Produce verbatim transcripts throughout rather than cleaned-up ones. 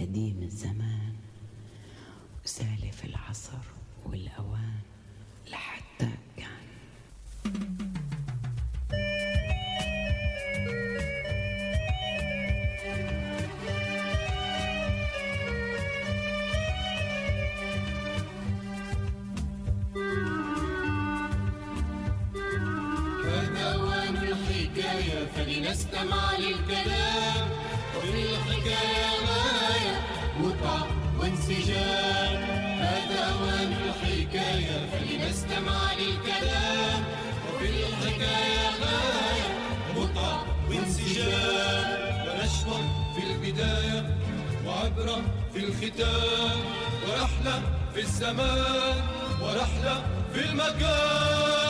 قديم الزمان وسالف العصر والأوان لحتى كان. هذا أوان الحكاية فلنستمع للكلام، وفي الحكاية غاية متعة وانسجام. هذا أوان الحكاية فلنستمع للكلام، وفي الحكاية غاية متعة وانسجام. ونشوة في البداية وعبرة في الختام، ورحلة في الزمان ورحلة في المكان.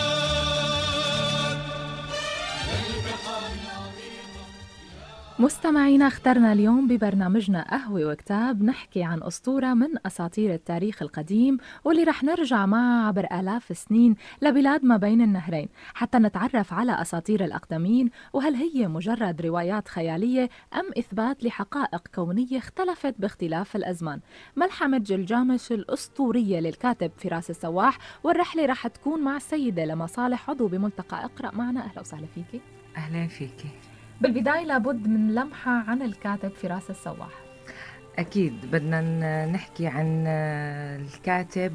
مستمعينا، اخترنا اليوم ببرنامجنا قهوة وكتاب نحكي عن أسطورة من أساطير التاريخ القديم، واللي رح نرجع معها عبر آلاف السنين لبلاد ما بين النهرين حتى نتعرف على أساطير الأقدمين، وهل هي مجرد روايات خيالية أم إثبات لحقائق كونية اختلفت باختلاف الأزمان. ملحمة جلجامش الأسطورية للكاتب فراس السواح، والرحلة رح تكون مع السيدة لما صالح، عضو بملتقى اقرأ معنا. أهلا وسهلا فيكي. أهلا فيكي. بالبداية لابد من لمحة عن الكاتب فراس السواح. أكيد بدنا نحكي عن الكاتب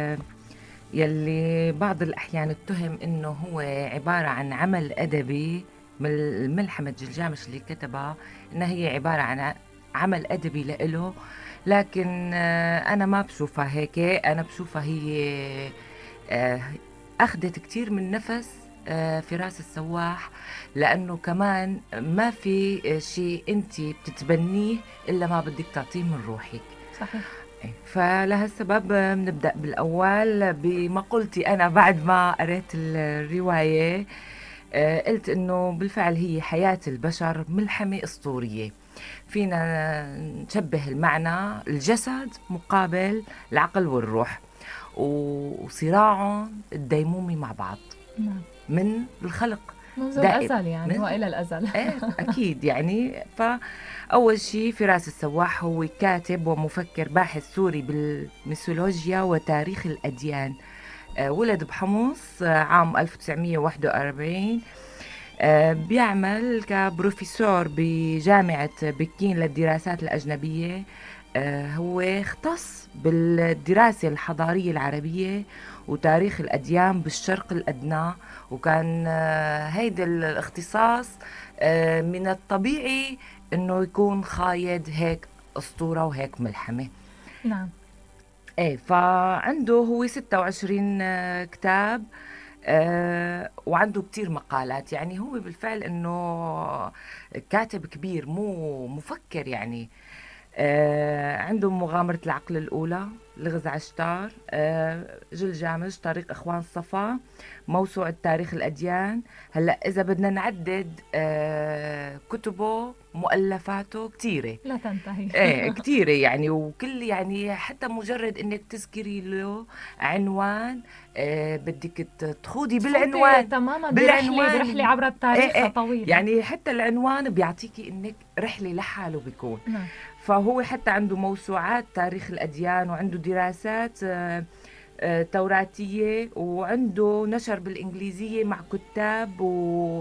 يلي بعض الأحيان اتهم إنه هو عبارة عن عمل أدبي من ملحمة جلجامش اللي كتبها، إنها هي عبارة عن عمل أدبي لإله، لكن أنا ما بشوفها هيك. أنا بشوفها هي أخذت كتير من نفس فراس السواح، لأنه كمان ما في شيء أنت بتتبنيه إلا ما بدك تعطيه من روحك. صحيح. فلهالسبب بنبدأ بالأول بمقولتي أنا بعد ما قرأت الرواية. قلت إنه بالفعل هي حياة البشر ملحمة أسطورية، فينا نشبه المعنى الجسد مقابل العقل والروح وصراعهم الديمومي مع بعض. نعم. من الخلق منذ الأزل يعني وإلى الأزل. ايه أكيد يعني. فأول شيء فراس السواح هو كاتب ومفكر باحث سوري بالميثولوجيا وتاريخ الأديان. ولد بحمص عام ألف وتسعمية وواحد وأربعين. بيعمل كبروفيسور بجامعة بكين للدراسات الأجنبية. هو اختص بالدراسة الحضارية العربية وتاريخ الأديان بالشرق الأدنى، وكان هيدا الاختصاص من الطبيعي انه يكون خايد هيك أسطورة وهيك ملحمة. نعم. ايه، فعنده هو ستة وعشرين كتاب وعنده كتير مقالات. يعني هو بالفعل انه كاتب كبير مو مفكر يعني. آه عنده مغامرة العقل الأولى، لغز عشتار، آه جلجامش، طريق إخوان صفا، موسوعة تاريخ الأديان. هلأ إذا بدنا نعدد آه كتبه مؤلفاته كتيرة لا تنتهي. ايه كتيرة يعني، وكل يعني حتى مجرد انك تذكري له عنوان آه بدك تخوضي بالعنوان تماما بالعنوان برحلة عبر التاريخ ايه ايه طويلة. يعني حتى العنوان بيعطيكي انك رحلة لحاله بيكون. نعم. فهو حتى عنده موسوعات تاريخ الأديان، وعنده دراسات آه آه توراتية، وعنده نشر بالإنجليزية مع كتاب و...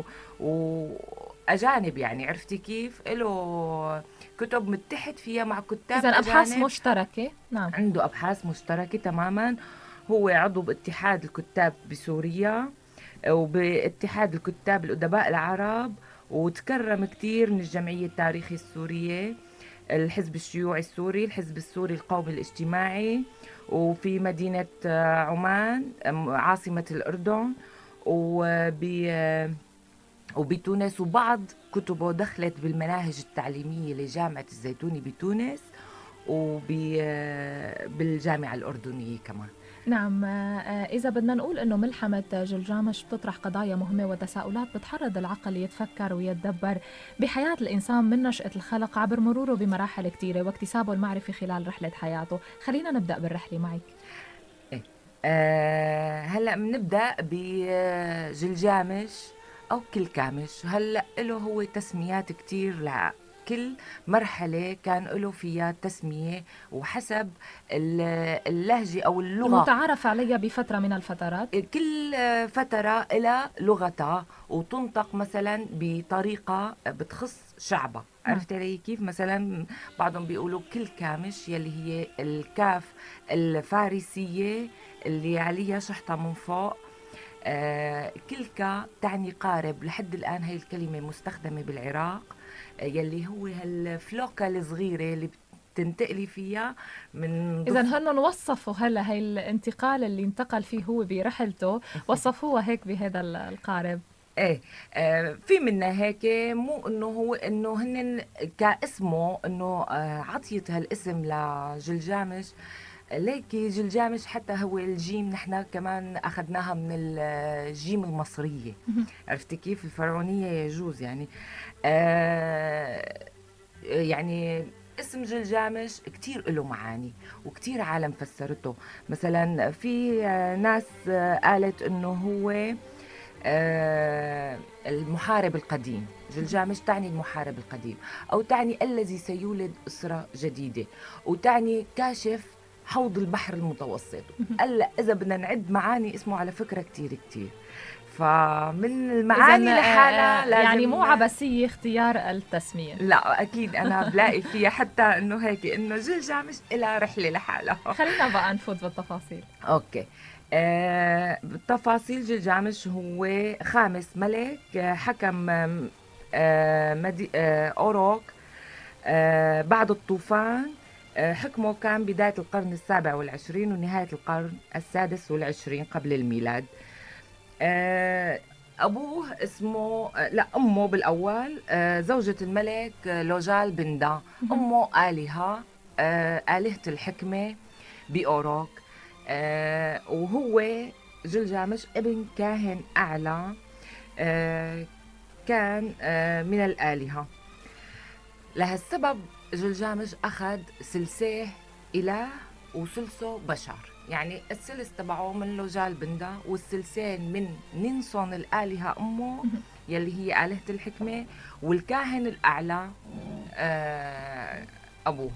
وأجانب. يعني عرفتي كيف؟ له كتب متحد فيها مع كتاب إذن أبحاث أجانب. مشتركة. نعم. عنده أبحاث مشتركة تماما. هو عضو باتحاد الكتاب بسوريا وباتحاد الكتاب الأدباء العرب، وتكرم كتير من الجمعية التاريخية السورية، الحزب الشيوعي السوري، الحزب السوري القومي الاجتماعي، وفي مدينة عمان عاصمة الأردن، وب وبتونس. وبعض كتبه دخلت بالمناهج التعليمية لجامعة الزيتوني بتونس وبالجامعة الأردنية كمان. نعم. إذا بدنا نقول إنه ملحمة جلجامش بتطرح قضايا مهمة وتساؤلات بتحرض العقل يتفكر ويتدبر بحياة الإنسان من نشأة الخلق عبر مروره بمراحل كتيرة واكتسابه المعرفة خلال رحلة حياته. خلينا نبدأ بالرحلة معك. إيه. أه هلأ بنبدأ بجلجامش أو كلكامش. هلأ له هو تسميات كتير كل مرحلة كان له فيها تسمية وحسب اللهجة أو اللغة المتعارف عليها بفترة من الفترات. كل فترة لها لغتها وتنطق مثلا بطريقة بتخص شعبها. عرفت علي كيف؟ مثلا بعضهم بيقولوا كل كامش يلي هي الكاف الفارسية اللي عليها شحطة من فوق. آه كلكا تعني قارب. لحد الآن هاي الكلمة مستخدمة بالعراق، آه يلي هو هالفلوكة الصغيرة اللي تنتقلي فيها من إذا هن وصفوا هلا هاي الانتقال اللي انتقل فيه هو برحلته، وصفوها هيك بهذا القارب. ايه آه في منا هيك، مو انه هو انه هن كاسمه انه آه عطيت هالاسم لجلجامش. ليكي جلجامش حتى هو الجيم نحن كمان اخذناها من الجيم المصريه. عرفتي كيف؟ الفرعونيه يجوز يعني. آه يعني اسم جلجامش كتير له معاني وكتير عالم فسرته. مثلا في ناس قالت انه هو آه المحارب القديم. جلجامش تعني المحارب القديم، أو تعني الذي سيولد أسرة جديدة، وتعني كاشف حوض البحر المتوسط. هلا إذا بدنا نعد معاني اسمه على فكرة كتير كتير. فمن المعاني لحالها لازم يعني مو عبثية اختيار التسمية. لا أكيد أنا بلاقي فيها حتى إنه هيك إنه جلجامش إلها رحلة لحالها. خلينا بقى نفوت بالتفاصيل. أوكي. آه تفاصيل جلجامش. هو خامس ملك حكم آه مدي آه أوروك آه بعد الطوفان. آه حكمه كان بداية القرن السابع والعشرين ونهاية القرن السادس والعشرين قبل الميلاد. آه أبوه اسمه آه لا أمه بالأول آه زوجة الملك آه لوجال بندا. أمه آلهة آه آلهة الحكمة بأوروك. آه وهو جلجامش ابن كاهن أعلى آه كان آه من الآلهة. لهالسبب جلجامش أخذ سلساه إله وسلسه بشر. يعني السلس تبعه من لوجال بندا والسلسين من نينسون الآلهة أمه يلي هي آلهة الحكمة، والكاهن الأعلى آه أبوه.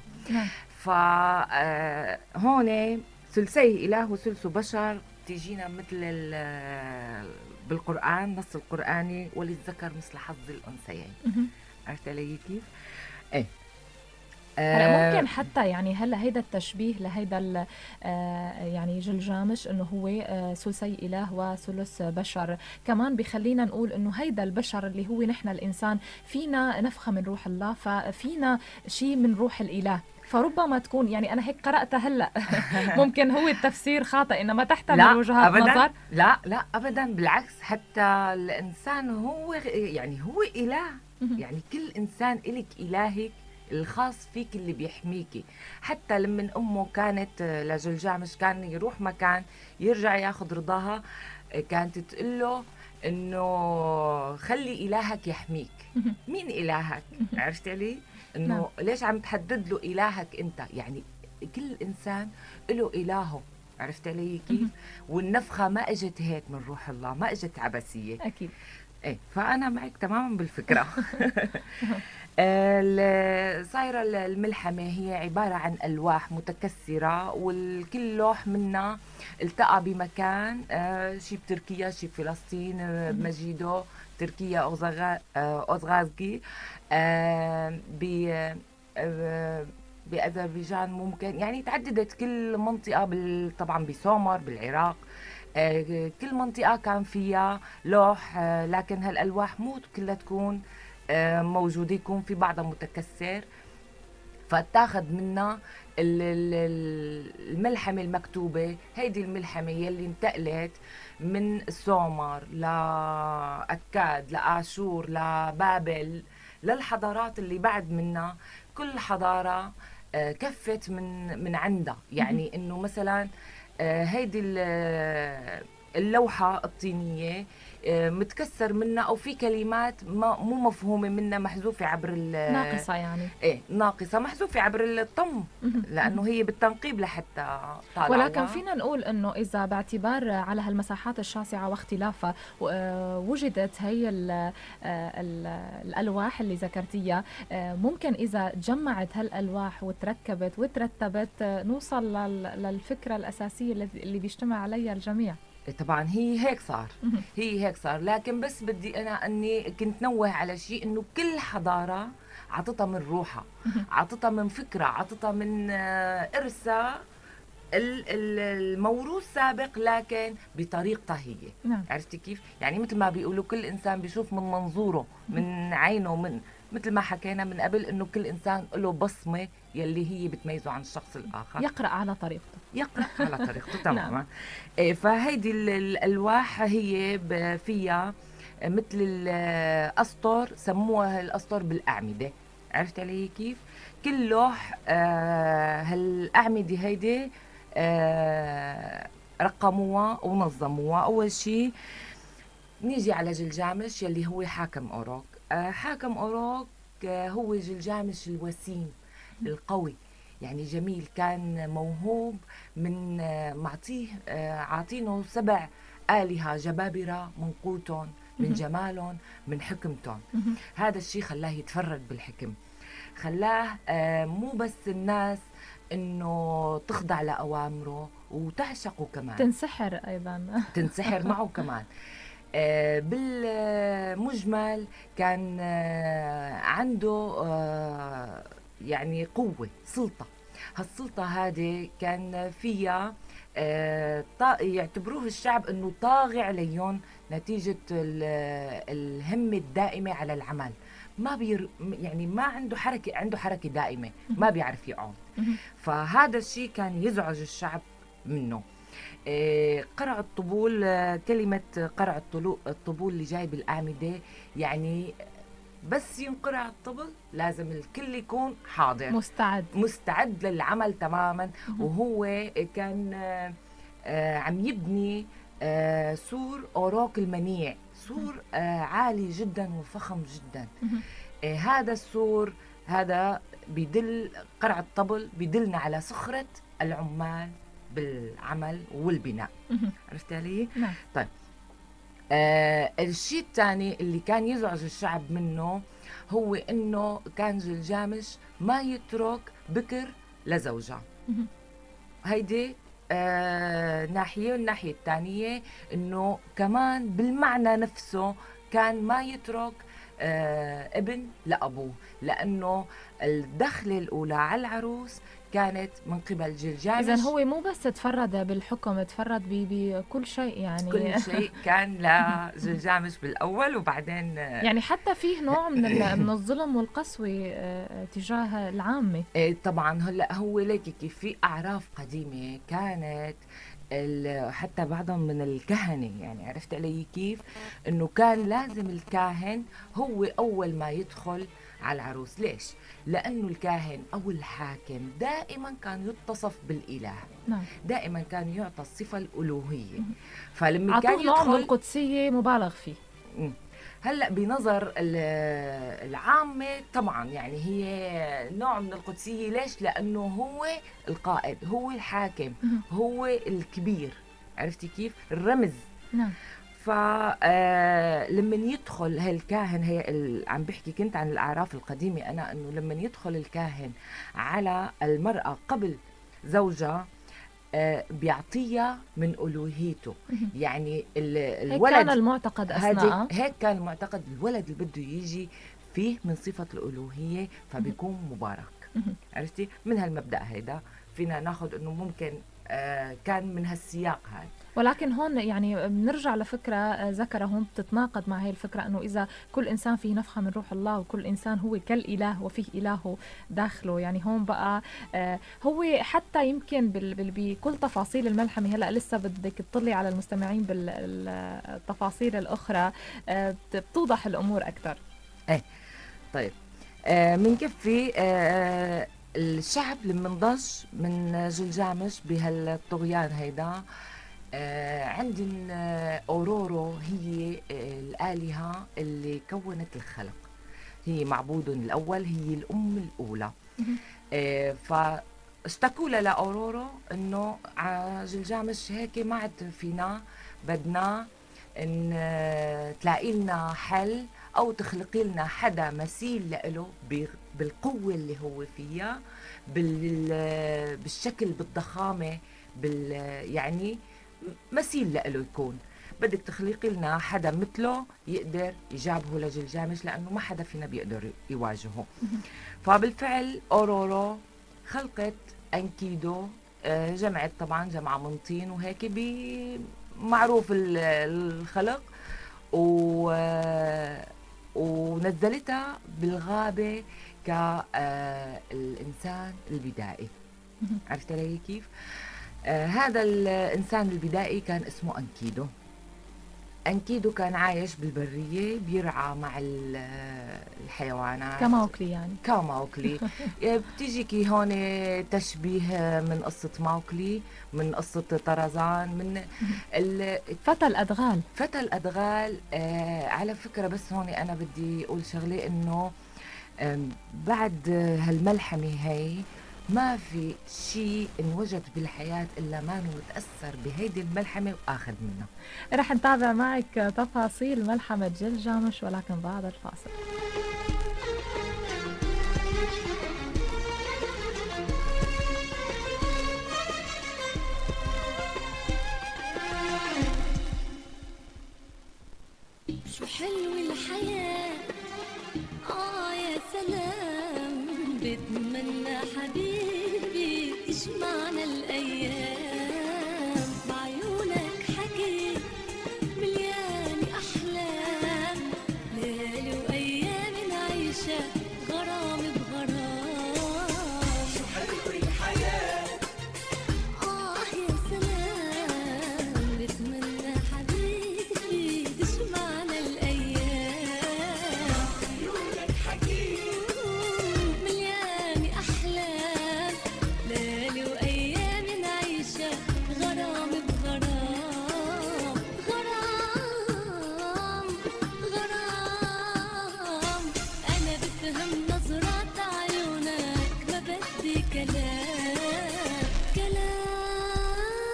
فهون ثلثي إله وثلث بشر تيجينا مثل بالقرآن نص القرآني وللذكر مثل حظ الأنثيين. عرفت علي كيف؟ ايه هلا ممكن حتى يعني هلا هيدا التشبيه لهيدا آه يعني جلجامش انه هو آه ثلثي اله وثلث بشر، كمان بخلينا نقول انه هيدا البشر اللي هو نحن الانسان فينا نفخه من روح الله، ففينا شيء من روح الاله. فربما تكون يعني انا هيك قراتها هلا ممكن هو التفسير خاطئ انما تحتمل وجهات نظر. لا لا ابدا، بالعكس حتى الانسان هو يعني هو اله. يعني كل انسان إلك الهك الخاص فيك اللي بيحميكي. حتى لما امه كانت لجلجامش كان يروح مكان يرجع ياخذ رضاها كانت تقول له انه خلي الهك يحميك. مين الهك؟ عرفت علي؟ انه ليش عم تحدد له الهك انت؟ يعني كل انسان له الهه. عرفت علي كيف؟ والنفخه ما اجت هيك من روح الله، ما اجت عبثيه. اكيد. ايه فانا معك تماما بالفكره. صايره الملحمه هي عباره عن الواح متكسره، والكل لوح منها التقى بمكان، شي بتركيا شي بفلسطين بمجيدو، تركيا اوزغازكي، ب باذربيجان ممكن، يعني تعددت كل منطقه بال... طبعا بسومر بالعراق. آه كل منطقة كان فيها لوح، آه لكن هالألواح مو كلها تكون آه موجودة، يكون في بعضها متكسر. فتاخد منا الملحمة المكتوبة. هيدي الملحمة يلي انتقلت من سومر لأكاد لآشور لبابل للحضارات اللي بعد منا. كل حضارة آه كفت من من عندها. يعني انه مثلا هيدي اللوحة الطينية آه، متكسر منها او في كلمات ما مو مفهومه منها، محذوفه عبر ال ناقصة يعني. ايه ناقصه، محذوفه عبر الطم، مهم. لانه هي بالتنقيب لحتى طالعه. ولكن فينا نقول انه اذا باعتبار على هالمساحات الشاسعه واختلافها و- آه، وجدت هي ال ال الالواح اللي ذكرتيها، آه، ممكن اذا تجمعت هالالواح وتركبت وترتبت آه، نوصل لل- للفكره الاساسيه اللي اللي بيجتمع عليها الجميع. إيه طبعا هي هيك صار، مهم. هي هيك صار، لكن بس بدي انا اني كنت نوه على شيء، انه كل حضاره عطتها من روحها، عطتها من فكره، عطتها من آه، ارثها ال- ال- الموروث سابق، لكن بطريقتها هي. نعم. عرفتي كيف؟ يعني مثل ما بيقولوا كل انسان بيشوف من منظوره، من عينه، من مثل ما حكينا من قبل، انه كل انسان له بصمه يلي هي بتميزه عن الشخص الاخر، يقرا على طريقته. يقرأ على طريقته. نعم. تماما. إيه، فهيدي ال- الألواح هي ب- فيها مثل الأسطر، سموها الأسطر بالأعمدة. عرفت علي كيف؟ كل لوح آه، هالأعمدة هيدي آه، رقموها ونظموها. أول شيء نيجي على جلجامش يلي هو حاكم أوروك. آه، حاكم أوروك آه، هو جلجامش الوسيم القوي، يعني جميل، كان موهوب من آه، معطيه آه، عاطينه سبع آلهة جبابرة من قوتهم، من جمالهم، من حكمتهم. هذا الشيء خلاه يتفرد بالحكم، خلاه آه، مو بس الناس انه تخضع لأوامره وتعشقه كمان، تنسحر ايضا. تنسحر معه كمان. آه، بالمجمل كان آه، عنده آه، يعني قوة، سلطة. هالسلطة هذه كان فيها آه، طا- يعتبروه الشعب انه طاغي عليهم نتيجة ال- الهمة الدائمة على العمل. ما بير يعني ما عنده حركة، عنده حركة دائمة، ما بيعرف يقعد. فهذا الشيء كان يزعج الشعب منه. إيه، قرع الطبول، آه، كلمة قرع الطلو- الطبول اللي جاي بالأعمدة، يعني بس ينقرع الطبل لازم الكل يكون حاضر مستعد. مستعد للعمل تماما. وهو كان آه، آه، عم يبني آه، سور أوروك المنيع، سور آه، عالي جدا وفخم جدا. آه، هذا السور هذا بيدل، قرع الطبل بيدلنا على سخرة العمال بالعمل والبناء. عرفت علي؟ نعم. طيب، آه الشيء الثاني اللي كان يزعج الشعب منه هو انه كان جلجامش ما يترك بكر لزوجة. هيدي آه ناحية. والناحية الثانية انه كمان بالمعنى نفسه كان ما يترك آه ابن لأبوه، لأنه الدخلة الأولى على العروس كانت من قبل جلجامش. إذا هو مو بس تفرد بالحكم، تفرد ب- بكل شيء يعني. كل شيء كان لجلجامش بالأول، وبعدين يعني حتى فيه نوع من ال- من الظلم والقسوة آه، تجاه العامة. إيه طبعا. هلا هو ليك كيف في أعراف قديمة كانت ال- حتى بعضهم من الكهنة، يعني عرفت علي كيف؟ إنه كان لازم الكاهن هو أول ما يدخل على العروس. ليش؟ لأنه الكاهن أو الحاكم دائما كان يتصف بالإله، نعم. دائما كان يعطى الصفة الألوهية. فلما كان عطوه نوع من يدخل القدسية مبالغ فيه. مم. هلا بنظر ال- العامة طبعا يعني هي نوع من القدسية. ليش؟ لأنه هو القائد، هو الحاكم، هو الكبير. عرفتي كيف؟ الرمز. نعم. فلما يدخل هالكاهن، هي ال- عم بحكي كنت عن الأعراف القديمة أنا، أنه لما يدخل الكاهن على المرأة قبل زوجها آه، بيعطيها من ألوهيته. يعني ال- هيك الولد كان المعتقد أثناء. هيك هيك كان المعتقد. الولد اللي بده يجي فيه من صفة الألوهية فبيكون مبارك. عرفتي؟ من هالمبدأ هيدا فينا ناخذ انه ممكن آه كان من هالسياق هذا. ولكن هون يعني بنرجع لفكرة آه، ذكرها هون بتتناقض مع هي الفكرة، أنه إذا كل إنسان فيه نفخة من روح الله، وكل إنسان هو كالإله وفيه إله داخله، يعني هون بقى آه، هو حتى يمكن بال- بال- بكل تفاصيل الملحمة. هلأ لسه بدك تطلي على المستمعين بالتفاصيل الأخرى آه، بت- بتوضح الأمور أكثر. ايه طيب، آه منكفي آه الشعب لما انضج من جلجامش بهالطغيان هيدا، آه عندنا أورورو، هي آه الآلهة اللي كونت الخلق، هي معبود الأول، هي الأم الأولى. آه فاشتكوا لها لأورورو إنه جلجامش هيك ما عاد فينا، بدنا إن آه تلاقي لنا حل أو تخلقي لنا حدا مثيل له بالقوة اللي هو فيها، بالشكل، بالضخامة، بال يعني مثيل له يكون. بدك تخلقي لنا حدا مثله يقدر يجابهه لجلجامش، لأنه ما حدا فينا بيقدر يواجهه. فبالفعل أورورو خلقت أنكيدو، جمعت طبعا جمعة من طين وهيك بمعروف الخلق، و ونزلتها بالغابة كالإنسان البدائي. عرفت علي كيف؟ آه هذا الإنسان البدائي كان اسمه أنكيدو. أنكيدو كان عايش بالبرية، بيرعى مع الحيوانات كموكلي يعني كموكلي. بتيجيكي هون تشبيه من قصة موكلي، من قصة طرزان، من فتى الأدغال. فتى الأدغال. آه على فكرة بس هون أنا بدي أقول شغلة، إنه بعد هالملحمة هاي ما في شيء انوجد بالحياة إلا ما متأثر بهيدي الملحمة وآخذ منها. رح نتابع معك تفاصيل ملحمة جلجامش، ولكن بعد الفاصل. شو حلو الحياة، آه يا سلام، بتمنى حبيبي تجمعنا الأيام، بعيونك حكي مليان أحلام، ليالي وأيام نعيشها غرام بغرام. شو حلو الحياة، آه يا سلام، بتمنى حبيبي تجمعنا الأيام، بعيونك حكي مليان أحلام، ليالي وأيام نعيشها غرام بغرام. غرام غرام، أنا بفهم نظرات عيونك، ما بدي كلام كلام.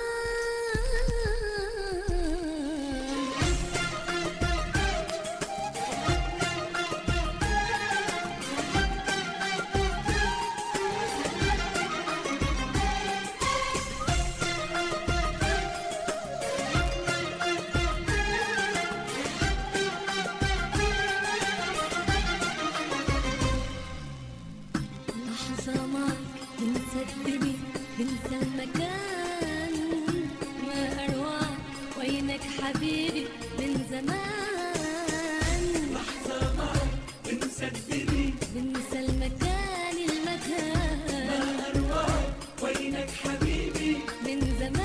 لحظة معك بنسى الدنيا، بنسى المكان، ما أروعك وينك حبيبي من زمان. لحظة معك بنسى الدنيا، بنسى المكان، المكان، ما أروعك وينك حبيبي من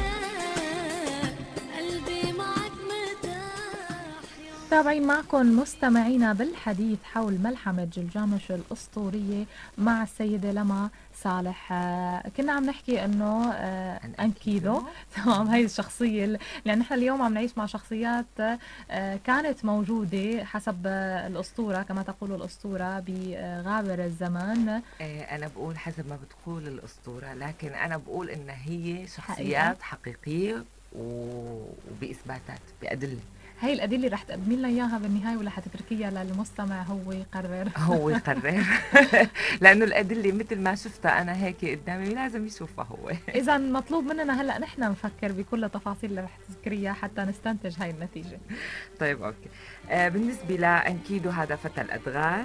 زمان، قلبي معك مرتاح. تابعين معكم مستمعينا بالحديث حول ملحمة جلجامش الأسطورية مع السيدة لما صالح. آه، كنا عم نحكي انه آه، انكيدو تمام، هاي الشخصية، لان نحن اليوم عم نعيش مع شخصيات آه، كانت موجودة حسب آه، الأسطورة، كما تقول الأسطورة بغابر الزمان. أنا بقول حسب ما بتقول الأسطورة، لكن أنا بقول إن هي شخصيات حقيقية وبإثباتات، بأدلة. هاي الأدلة رح تقدمي لنا إياها بالنهاية ولا حتتركيها للمستمع هو يقرر؟ هو يقرر. لأنه الأدلة مثل ما شفتها أنا هيك قدامي لازم يشوفها هو. إذا مطلوب مننا هلأ نحن نفكر بكل التفاصيل اللي رح تذكريها حتى نستنتج هاي النتيجة. طيب أوكي. آه بالنسبة لأنكيدو، هذا فتى الأدغال،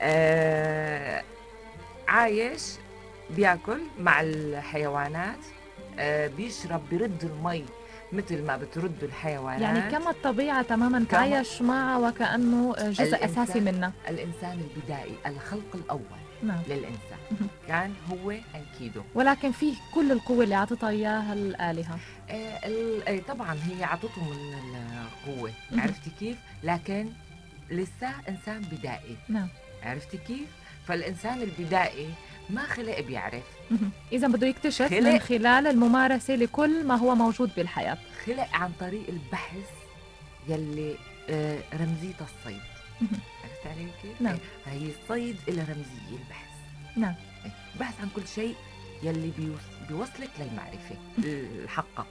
آه عايش بياكل مع الحيوانات، آه بيشرب، برد المي مثل ما بترد الحيوانات، يعني كما الطبيعة تماما، تعايش معها وكأنه جزء أساسي منها. الإنسان البدائي، الخلق الأول نعم. للإنسان كان هو أنكيدو، ولكن فيه كل القوة اللي أعطتها إياها الآلهة. آه طبعا هي عطته من القوة، عرفتي كيف؟ لكن لسه إنسان بدائي. نعم. عرفتي كيف؟ فالإنسان البدائي ما خلق بيعرف، إذا بده يكتشف خلق. من خلال الممارسة لكل ما هو موجود بالحياة. خلق عن طريق البحث يلي آه، رمزيتها الصيد. عرفت علي كيف؟ نعم. إيه، هي الصيد إلها رمزية البحث. نعم. إيه، بحث عن كل شيء يلي بيوص- بيوصلك للمعرفة الحقة.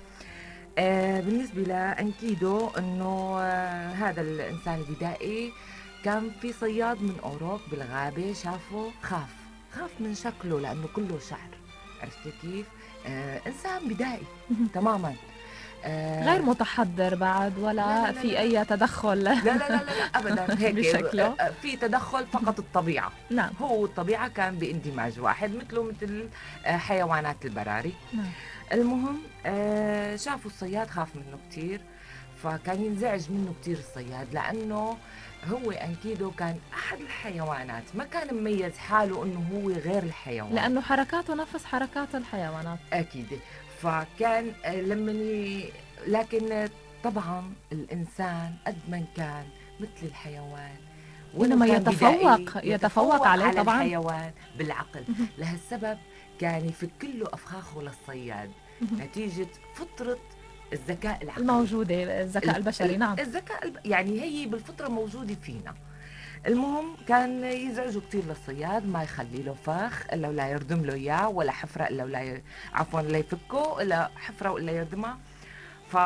آه بالنسبة لأنكيدو إنه آه هذا الإنسان البدائي كان في صياد من أوروب بالغابة شافه خاف خاف من شكله لأنه كله شعر. عرفت كيف؟ آه إنسان بدائي تماما. آه غير متحضر بعد ولا لا لا لا في لا. أي تدخل. لا لا لا لا, لا أبدا هيك بشكله. آه، في تدخل فقط الطبيعة. نعم. هو والطبيعة كان باندماج واحد مثله مثل آه، حيوانات البراري. نعم. المهم آه شافوا الصياد خاف منه كتير، فكان ينزعج منه كتير الصياد لأنه هو أنكيدو كان أحد الحيوانات، ما كان مميز حاله أنه هو غير الحيوان لأنه حركاته نفس حركات الحيوانات. أكيد. فكان آه، لما ي... لكن آه، طبعا الإنسان قد من كان مثل الحيوان إنما كان يتفوق بدائي، يتفوق عليه على طبعا. الحيوان بالعقل. لهالسبب كان يفك له أفخاخه للصياد نتيجة فطرة الذكاء العقلي الموجودة الذكاء ال- البشري. ال- نعم. الذكاء الب... يعني هي بالفطرة موجودة فينا. المهم كان يزعجه كتير للصياد، ما يخلي له فخ الا ولا يردم له اياه، ولا حفرة الا ولا ي... عفوا لا يفكه الا حفرة ولا يردمها. ف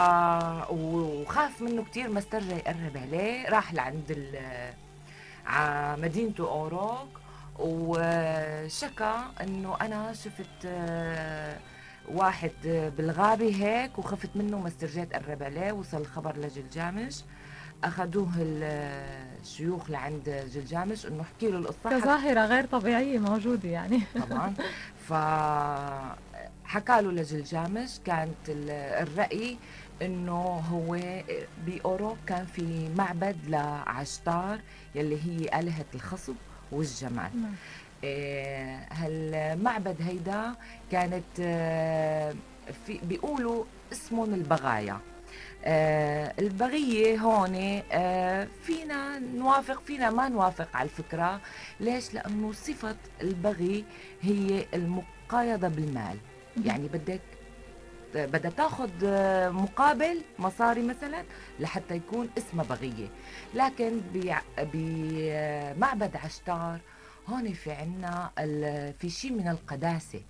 وخاف منه كتير، ما استرجع يقرب عليه. راح لعند ال... ع مدينته اوروك وشكى انه انا شفت آه، واحد بالغابة هيك وخفت منه، ما استرجعت قرب عليه. وصل الخبر لجلجامش، اخذوه الشيوخ لعند جلجامش انه احكي له القصة. كظاهرة غير طبيعية موجودة يعني. طبعا. فحكى له لجلجامش، كانت ال- الرأي انه هو بأوروب كان في معبد لعشتار يلي هي آلهة الخصب والجمال. نعم. إيه، هالمعبد هيدا كانت آه، في بيقولوا اسمهم البغايا. آه البغية هون آه فينا نوافق فينا ما نوافق على الفكرة. ليش؟ لأنه صفة البغي هي المقايضة بالمال. يعني بدك بدها تاخذ آه، مقابل مصاري مثلا لحتى يكون اسمها بغية. لكن بع- بمعبد عشتار هون في عنا ال- في شيء من القداسة.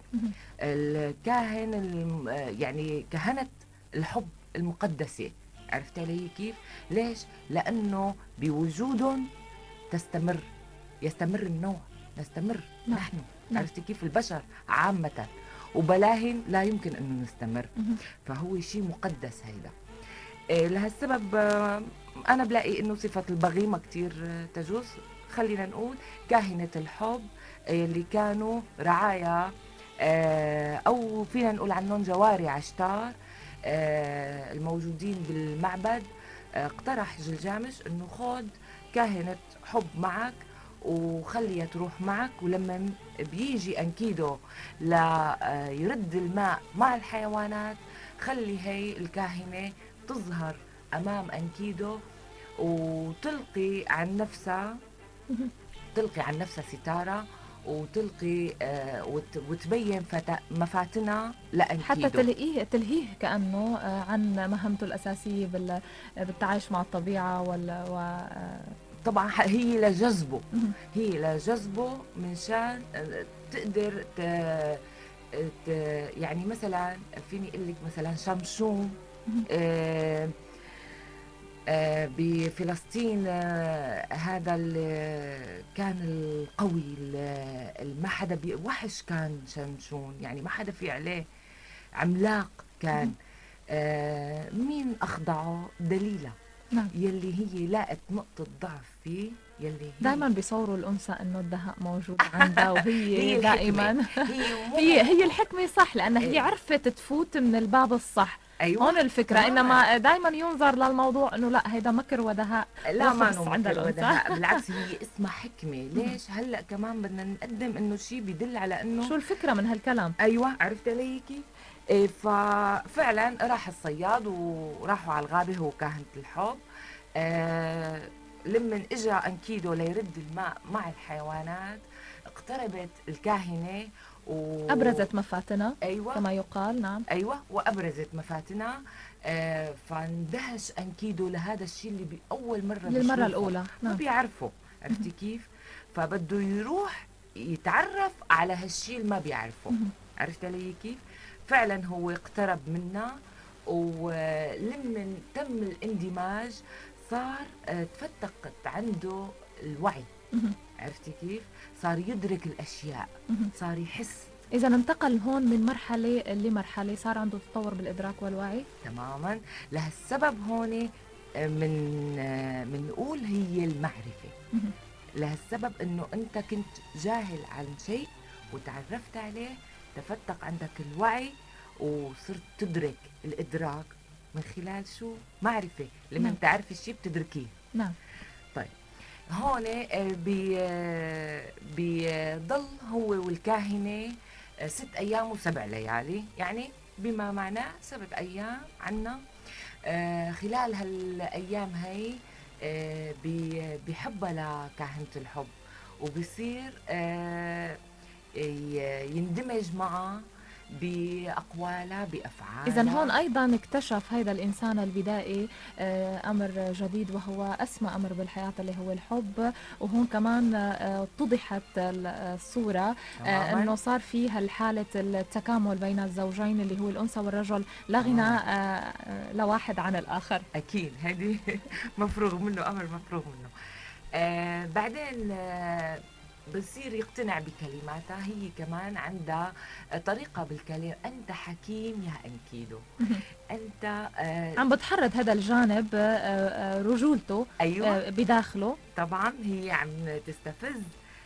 الكاهن الم- يعني كهنة الحب المقدسة. عرفت علي كيف؟ ليش؟ لأنه بوجودهم تستمر يستمر النوع، نستمر نعم. نحن. نعم. عرفتي كيف؟ البشر عامة، وبلاهن لا يمكن أنه نستمر. فهو شيء مقدس هيدا. إيه لهالسبب آه، أنا بلاقي أنه صفة البغي ما كتير آه، تجوز. خلينا نقول كاهنة الحب آه، اللي كانوا رعايا آه، أو فينا نقول عنهم جواري عشتار آه، الموجودين بالمعبد. آه، اقترح جلجامش انه خذ كاهنة حب معك وخليها تروح معك، ولما بيجي انكيدو ليرد الماء مع الحيوانات خلي هي الكاهنة تظهر امام انكيدو وتلقي عن نفسها تلقي عن نفسها ستارة وتلقي آه وت- وتبين فتا- مفاتنها لأنكيدو. حتى تلقيه تلهيه كأنه آه، عن مهمته الأساسية بال- بالتعايش مع الطبيعة وال و آه، طبعا ح- هي لجذبه هي لجذبه من شان آه، تقدر ت... ت... يعني مثلا فيني اقول لك مثلا شمشون آه آه بفلسطين آه هذا ال- كان القوي ال- اللي ما حدا بي... وحش كان شمشون، يعني ما حدا في عليه، عملاق كان. آه مين أخضعه؟ دليلة. نعم. يلي هي لقت نقطة ضعف فيه، يلي هي دائما بيصوروا الأنثى إنه الدهاء موجود عندها، وهي هي الحكمة. دائما هي مو- هي هي الحكمة صح، لأنها هي إيه. عرفت تفوت من الباب الصح. أيوة. هون الفكرة. تماماً. إنما دائما ينظر للموضوع إنه لا هيدا مكر ودهاء. لا ما يخلص نو عند مكر الأنثى. ودهاء، بالعكس هي اسمها حكمة. ليش؟ هلا كمان بدنا نقدم انه شيء بيدل على انه شو الفكرة من هالكلام؟ ايوه عرفت علي كيف؟ إيه ففعلا راح الصياد وراحوا على الغابة هو كاهنة الحب. آه لما اجى انكيدو ليرد الماء مع الحيوانات اقتربت الكاهنة و... أبرزت مفاتنها أيوة كما يقال. نعم. ايوه، وابرزت مفاتنها. آه فاندهش انكيدو لهذا الشيء اللي باول مره للمرة بيشوفه. الأولى. ما نعم. بيعرفه، عرفتي كيف؟ فبده يروح يتعرف على هالشيء اللي ما بيعرفه. عرفت علي كيف؟ فعلا هو اقترب منا، ولما تم الاندماج صار آه تفتقت عنده الوعي. عرفتي كيف؟ صار يدرك الاشياء، صار يحس. إذا انتقل هون من مرحلة لمرحلة، صار عنده تطور بالإدراك والوعي. تماما. لهالسبب هون من من نقول هي المعرفة. لهالسبب انه انت كنت جاهل عن شيء وتعرفت عليه، تفتق عندك الوعي وصرت تدرك. الإدراك من خلال شو؟ معرفة. لما نعم. تعرفي الشيء بتدركيه. نعم. طيب هون بي بيضل هو والكاهنة ست أيام وسبع ليالي، يعني بما معناه سبت أيام عنا. آه خلال هالأيام هاي آه بي بيحبها لكاهنة الحب، وبصير آه يندمج معها بأقوالها بأفعالها. إذا هون أيضا اكتشف هذا الإنسان البدائي آه، أمر جديد، وهو أسمى أمر بالحياة اللي هو الحب. وهون كمان آه، اتضحت الصورة آه، أنه صار فيها الحالة التكامل بين الزوجين اللي هو الأنثى والرجل، لا غنى آه، لواحد عن الآخر. أكيد هذه مفروغ منه، أمر مفروغ منه. آه بعدين آه بصير يقتنع بكلماتها. هي كمان عندها طريقة بالكلام. أنت حكيم يا أنكيدو. أنت آه عم بتحرض هذا الجانب آه رجولته. أيوة. آه بداخله. طبعا هي عم تستفز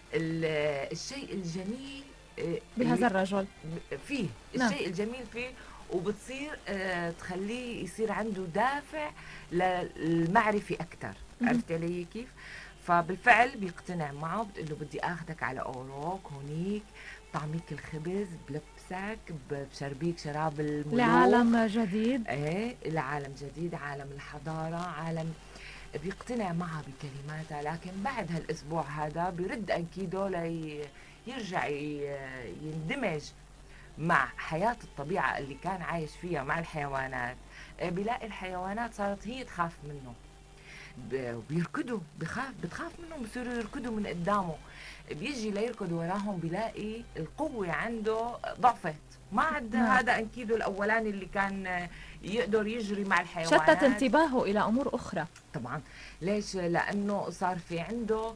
الشيء الجميل آه بهذا الرجل فيه. نعم. الشيء الجميل فيه، وبتصير آه تخليه يصير عنده دافع للمعرفة أكثر. عرفت علي كيف؟ فبالفعل بيقتنع معه، بتقول له بدي اخذك على اوروك هونيك، طعميك الخبز، بلبسك، بشربيك شراب الملوك لعالم جديد. ايه لعالم جديد، عالم الحضاره، عالم. بيقتنع معها بكلماتها. لكن بعد هالاسبوع هذا بيرد انكيدو ليرجع يندمج مع حياه الطبيعه اللي كان عايش فيها مع الحيوانات. بيلاقي الحيوانات صارت هي تخاف منه، بيركضوا، بخاف بتخاف منهم، بصيروا يركضوا من قدامه. بيجي ليركض وراهم بيلاقي القوة عنده ضعفت. ما عاد هذا أنكيدو الأولاني اللي كان يقدر يجري مع الحيوانات. شتت انتباهه إلى أمور أخرى. طبعا. ليش؟ لأنه صار في عنده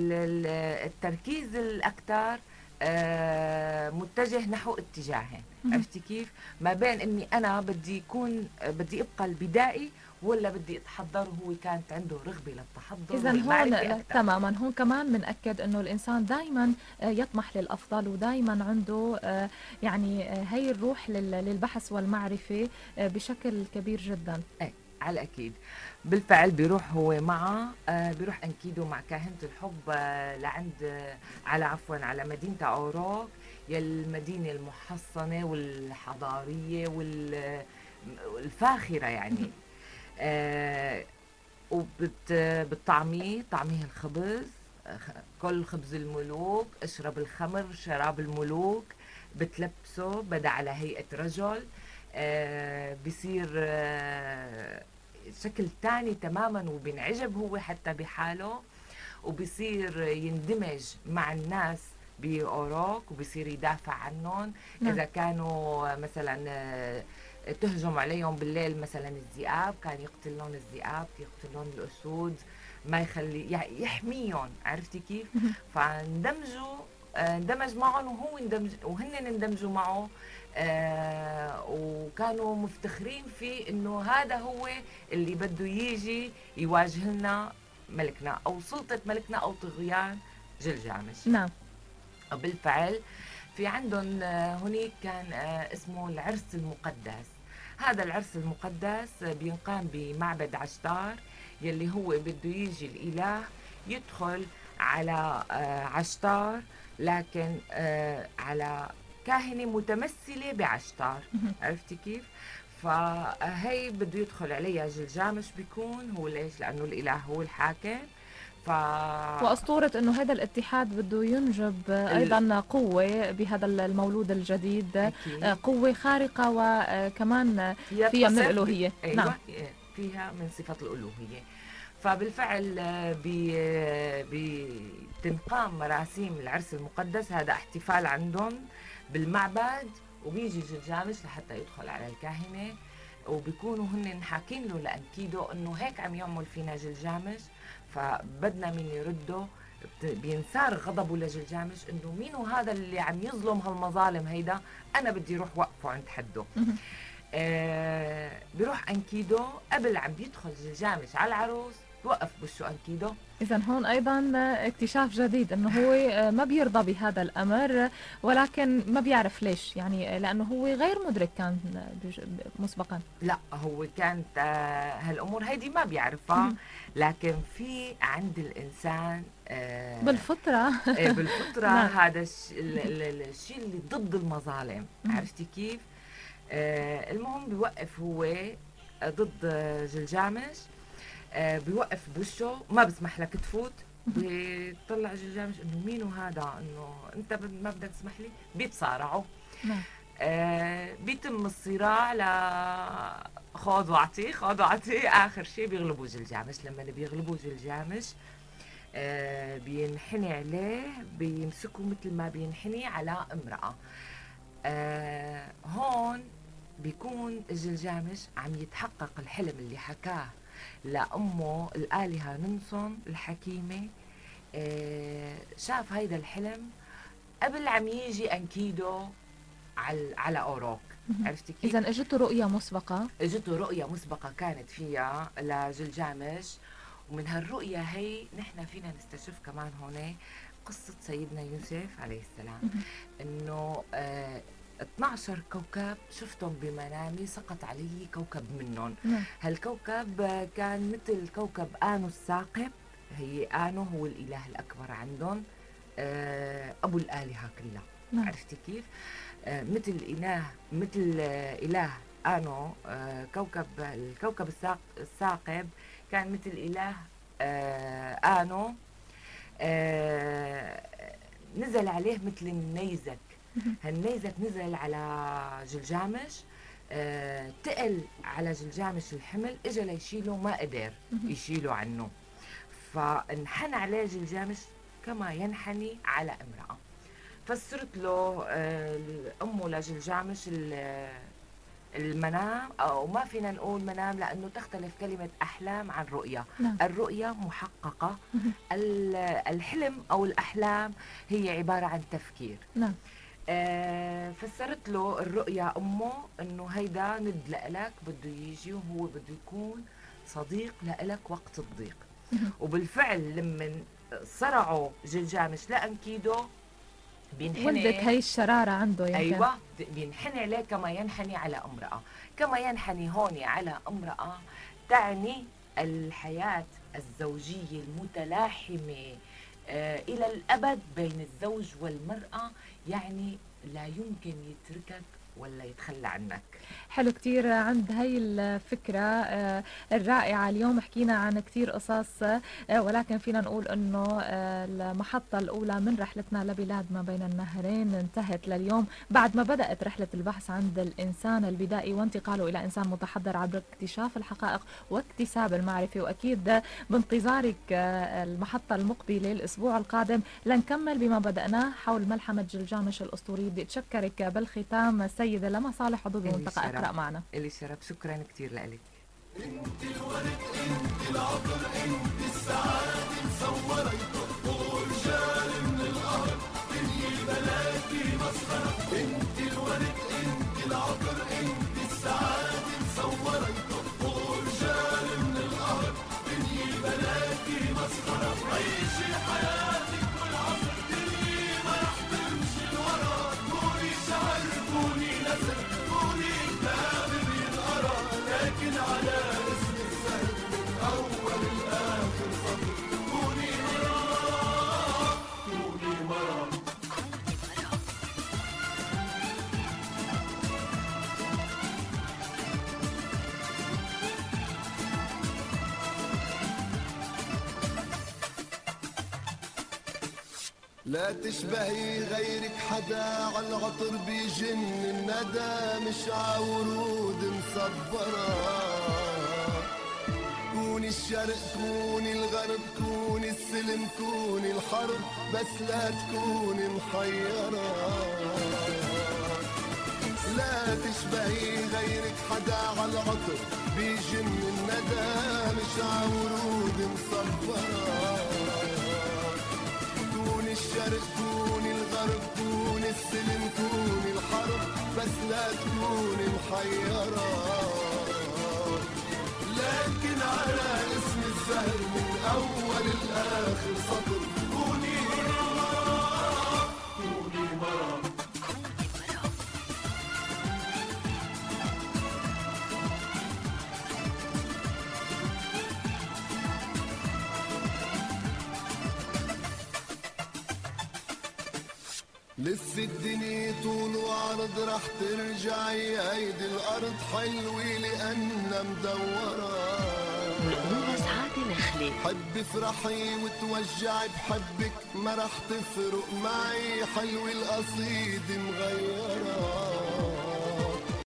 التركيز الأكثر متجه نحو اتجاهين. عرفتي كيف؟ ما بين اني انا بدي يكون بدي ابقى البدائي، ولا بدي اتحضر. وهو كانت عنده رغبه للتحضر. اذا هون تماما هون كمان بنأكد انه الانسان دائما يطمح للافضل، ودائما عنده يعني هي الروح للبحث والمعرفه بشكل كبير جدا. ايه على اكيد. بالفعل بيروح هو معه آه بيروح انكيدو مع كاهنة الحب آه لعند آه على عفوا على مدينة اوروك، يا المدينة المحصنة والحضارية والفاخرة يعني. آه وبالطعمية طعميه الخبز، كل خبز الملوك، اشرب الخمر شراب الملوك، بتلبسه بدا على هيئة رجل. آه بصير آه شكل تاني تماما، وبينعجب هو حتى بحاله، وبصير يندمج مع الناس بأوروك، وبصير يدافع عنهم. نعم. إذا كانوا مثلا تهجم عليهم بالليل مثلا الذئاب، كان يقتل لهم الذئاب، يقتل لهم الأسود، ما يخلي يحميهم. عرفتي كيف؟ فاندمجوا اندمج معهم، وهو اندمج وهن اندمجوا معه. آه وكانوا مفتخرين فيه انه هذا هو اللي بده يجي يواجه لنا ملكنا، او سلطة ملكنا، او طغيان جلجامش. نعم. بالفعل في عندهم هناك كان اسمه العرس المقدس. هذا العرس المقدس بينقام بمعبد عشتار، يلي هو بده يجي الإله يدخل على عشتار، لكن على كاهنة متمثلة بعشتار. عرفتي كيف؟ فهي بده يدخل عليها جلجامش، بيكون هو ليش؟ لأنه الإله هو الحاكم. ف وأسطورة أنه هذا الاتحاد بده ينجب أيضا قوة بهذا المولود الجديد، أكيد. قوة خارقة وكمان فيها فيها من تصف ب- الألوهية. أيوة نعم. فيها من صفة الألوهية. فبالفعل آه، بي آه، بتنقام مراسيم العرس المقدس، هذا احتفال عندهم بالمعبد، وبيجي جلجامش لحتى يدخل على الكاهنة، وبيكونوا هن حاكين له لأنكيدو انه هيك عم يعمل فينا جلجامش، فبدنا من يرده. بت- بينثار غضبه لجلجامش انه مينو هذا اللي عم يظلم هالمظالم هيدا، انا بدي اروح وقفه عند حده. آه بيروح انكيدو قبل عم بيدخل جلجامش على العروس، بوقف بوشه انكيدو. إذا هون أيضا اكتشاف جديد أنه هو ما بيرضى بهذا الأمر، ولكن ما بيعرف ليش، يعني لأنه هو غير مدرك كان بج- مسبقا. لا هو كانت آه هالامور هيدي ما بيعرفها، لكن في عند الانسان آه بالفطرة. إيه بالفطرة نعم. هذا الش- ال- ال- ال- الشيء اللي ضد المظالم. مم. عرفتي كيف؟ آه المهم بيوقف هو آه، ضد آه، جلجامش. آه بيوقف بوشه، ما بسمح لك تفوت. بيطلع جلجامش انه مينو هذا، انه انت بد- ما بدك تسمح لي. بيتصارعوا. نعم. آه بيتم الصراع ل خذ وعطي خذ وعطي. اخر شيء بيغلبوا جلجامش. لما بيغلبوا جلجامش آه بينحني عليه، بيمسكوا مثل ما بينحني على امرأة. آه هون بيكون جلجامش عم يتحقق الحلم اللي حكاه لأمه الآلهة نمسون الحكيمة. آه شاف هيدا الحلم قبل عم يجي أنكيدو على على أوروك. عرفتي كيف؟ إذا اجته رؤية مسبقة. اجته رؤية مسبقة كانت فيها لجلجامش، ومن هالرؤية هي نحن فينا نستشف كمان هون قصة سيدنا يوسف عليه السلام، انه آه اثنعش كوكب شفتهم بمنامي، سقط علي كوكب منهم. نعم. هالكوكب آه، كان مثل كوكب آنو الثاقب. هي آنو هو الإله الأكبر عندهم، آه أبو الآلهة كلها. نعم. عرفتي كيف؟ آه مثل إله مثل آه إله آنو. آه كوكب الكوكب الثاق- الثاقب كان مثل إله آه آنو. آه نزل عليه مثل النيزك. هالنيزك نزل على جلجامش، آه تقل على جلجامش الحمل، اجى ليشيله ما قدر يشيله عنه، فانحنى عليه جلجامش كما ينحني على امرأة. فسرت له آه امه لجلجامش ال- المنام، او ما فينا نقول منام لانه تختلف كلمه احلام عن رؤيا. نعم. الرؤيا محققه، ال- الحلم او الاحلام هي عباره عن تفكير. نعم. آه فسرت له الرؤيا امه انه هيدا ند لإلك بده يجي، وهو بده يكون صديق لإلك وقت الضيق. وبالفعل لما صرعوا جلجامش لأنكيدو بينحني. ولدت هي الشرارة عنده يمكن. ايوه بينحني عليه كما ينحني على امرأة. كما ينحني هون على امرأة تعني الحياة الزوجية المتلاحمة آه إلى الأبد بين الزوج والمرأة، يعني لا يمكن يتركك ولا يتخلى عنك. حلو كتير عند هاي الفكرة آه، الرائعة. اليوم حكينا عن كتير قصص، آه، ولكن فينا نقول أنه آه، المحطة الأولى من رحلتنا لبلاد ما بين النهرين انتهت لليوم، بعد ما بدأت رحلة البحث عند الإنسان البدائي وانتقاله إلى إنسان متحضر عبر اكتشاف الحقائق واكتساب المعرفة. وأكيد بانتظارك آه، المحطة المقبلة الأسبوع القادم لنكمل بما بدأناه حول ملحمة جلجامش الأسطوري. بدي أتشكرك بالختام السيدة لما صالح عضو إلي بمنطقة الشرف. اقرأ معنا. إلي شرف، شكرا كتير لك. لكن على اسم السهل من أول الآخر صبر. كوني لا تشبهي غيرك حدا عالعطر بيجن الندى مش عورود مصبرة. كوني الشرق كوني الغرب كوني السلم كوني الحرب بس لا تكوني محيرة. لا تشبهي غيرك حدا عالعطر بيجن الندى مش عورود مصبرة. كوني الشرق كوني الغرب كوني السلم كوني الحرب بس لا تكوني محيرة. لكن على اسم الزهر من أول الآخر سطر كوني مرة كوني مرة. لسه الدنيا طول وعرض رح ترجعي هيدي الأرض حلوة لأنها مدورة. نقول سعادة نخلي حب افرحي وتوجعي بحبك ما رح تفرق معي حلوة القصيدة مغيرة.